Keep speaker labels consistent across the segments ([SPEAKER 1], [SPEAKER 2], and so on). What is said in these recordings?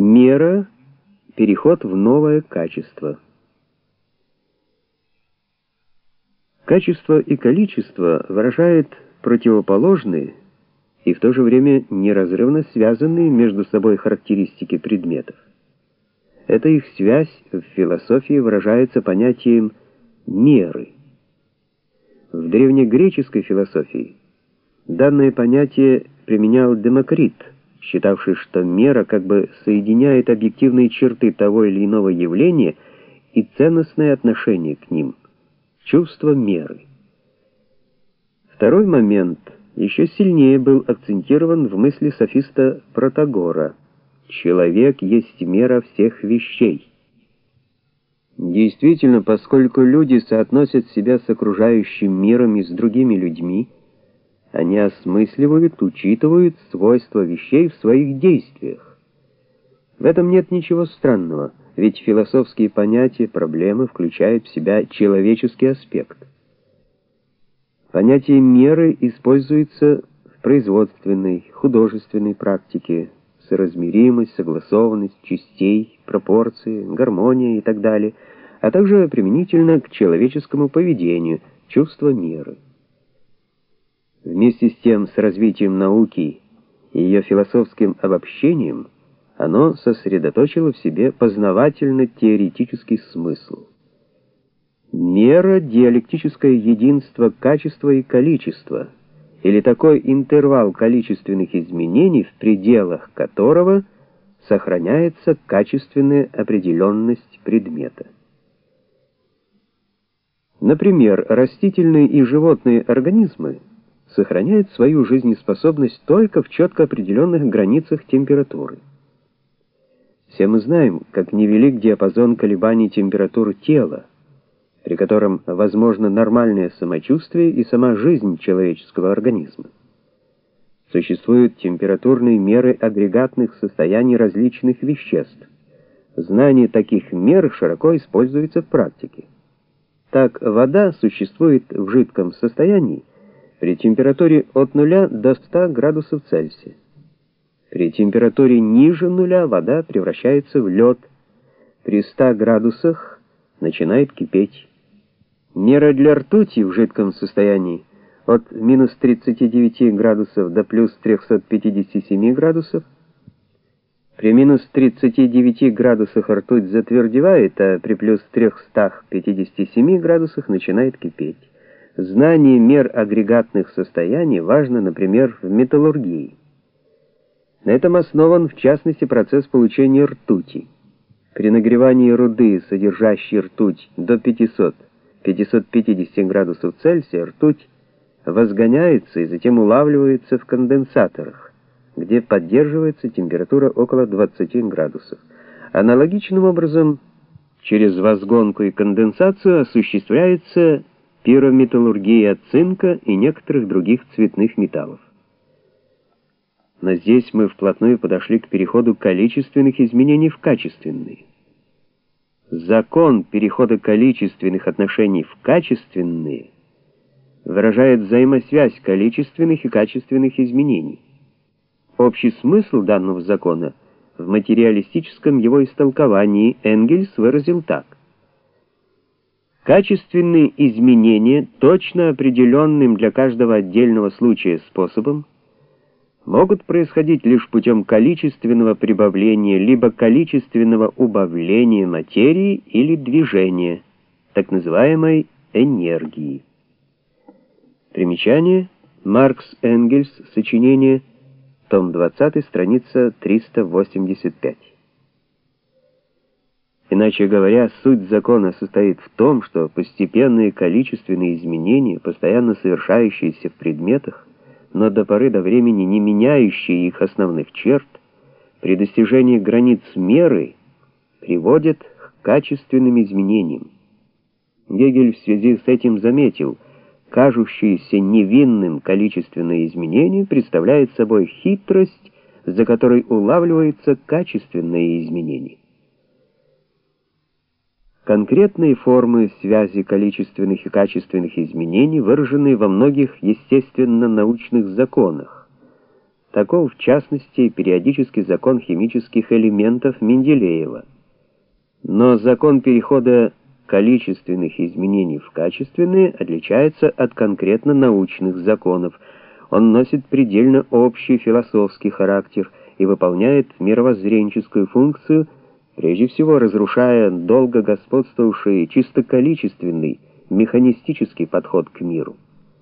[SPEAKER 1] Мера — переход в новое качество. Качество и количество выражают противоположные и в то же время неразрывно связанные между собой характеристики предметов. Эта их связь в философии выражается понятием меры. В древнегреческой философии данное понятие применял Демокрит, считавший, что мера как бы соединяет объективные черты того или иного явления и ценностное отношение к ним, чувство меры. Второй момент еще сильнее был акцентирован в мысли софиста Протагора: человек есть мера всех вещей. Действительно, поскольку люди соотносят себя с окружающим миром и с другими людьми, они осмысливают, учитывают свойства вещей в своих действиях. В этом нет ничего странного, ведь философские понятия, проблемы включают в себя человеческий аспект. Понятие меры используется в производственной, художественной практике: соразмеримость, согласованность частей, пропорции, гармония и так далее, а также применительно к человеческому поведению, чувство меры. Вместе с тем, с развитием науки и ее философским обобщением, оно сосредоточило в себе познавательно-теоретический смысл. Мера — диалектическое единство качества и количества, или такой интервал количественных изменений, в пределах которого сохраняется качественная определенность предмета. Например, растительные и животные организмы сохраняют свою жизнеспособность только в четко определенных границах температуры. Все мы знаем, как невелик диапазон колебаний температуры тела, при котором возможно нормальное самочувствие и сама жизнь человеческого организма. Существуют температурные меры агрегатных состояний различных веществ. Знание таких мер широко используется в практике. Так, вода существует в жидком состоянии при температуре от 0 до 100 градусов Цельсия. При температуре ниже нуля вода превращается в лед. При 100 градусах начинает кипеть. Мера для ртути в жидком состоянии от минус 39 градусов до плюс 357 градусов. При минус 39 градусах ртуть затвердевает, а при плюс 357 градусах начинает кипеть. Знание мер агрегатных состояний важно, например, в металлургии. На этом основан, в частности, процесс получения ртути. При нагревании руды, содержащей ртуть, до 500-550 градусов Цельсия, ртуть возгоняется и затем улавливается в конденсаторах, где поддерживается температура около 20 градусов. Аналогичным образом, через возгонку и конденсацию осуществляется пирометаллургия цинка и некоторых других цветных металлов. Но здесь мы вплотную подошли к переходу количественных изменений в качественные. Закон перехода количественных отношений в качественные выражает взаимосвязь количественных и качественных изменений. Общий смысл данного закона в материалистическом его истолковании Энгельс выразил так: качественные изменения, точно определенным для каждого отдельного случая способом, могут происходить лишь путем количественного прибавления либо количественного убавления материи или движения, так называемой энергии. Примечание: Маркс Энгельс, сочинение, том 20, страница 385. Иначе говоря, суть закона состоит в том, что постепенные количественные изменения, постоянно совершающиеся в предметах, но до поры до времени не меняющие их основных черт, при достижении границ меры приводят к качественным изменениям. Гегель в связи с этим заметил: кажущееся невинным количественное изменение представляет собой хитрость, за которой улавливается качественное изменение. Конкретные формы связи количественных и качественных изменений выражены во многих естественно-научных законах. Таков, в частности, периодический закон химических элементов Менделеева. Но закон перехода количественных изменений в качественные отличается от конкретно научных законов. Он носит предельно общий философский характер и выполняет мировоззренческую функцию, прежде всего разрушая долго господствовавший чисто количественный, механистический подход к миру.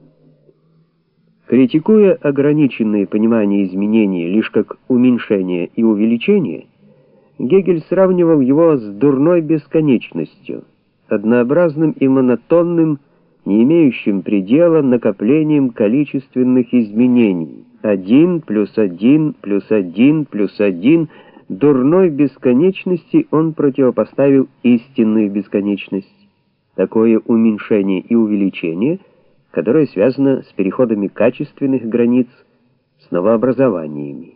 [SPEAKER 1] Критикуя ограниченное понимание изменений лишь как уменьшение и увеличение, Гегель сравнивал его с дурной бесконечностью, однообразным и монотонным, не имеющим предела накоплением количественных изменений. 1 плюс 1 плюс 1 плюс 1. Дурной бесконечности он противопоставил истинную бесконечность. Такое уменьшение и увеличение, которое связано с переходами качественных границ, с новообразованиями.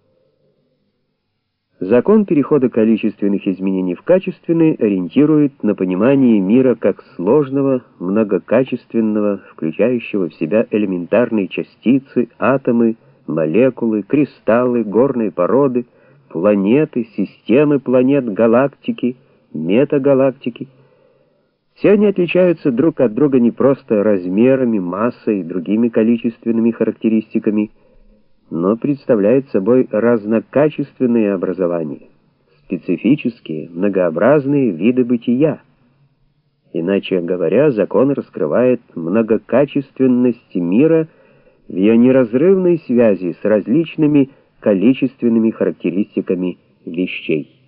[SPEAKER 1] Закон перехода количественных изменений в качественные ориентирует на понимание мира как сложного, многокачественного, включающего в себя элементарные частицы, атомы, молекулы, кристаллы, горные породы, планеты, системы планет, галактики, метагалактики. Все они отличаются друг от друга не просто размерами, массой и другими количественными характеристиками, но представляют собой разнокачественные образования, специфические, многообразные виды бытия. Иначе говоря, закон раскрывает многокачественность мира в ее неразрывной связи с различными количественными характеристиками вещей.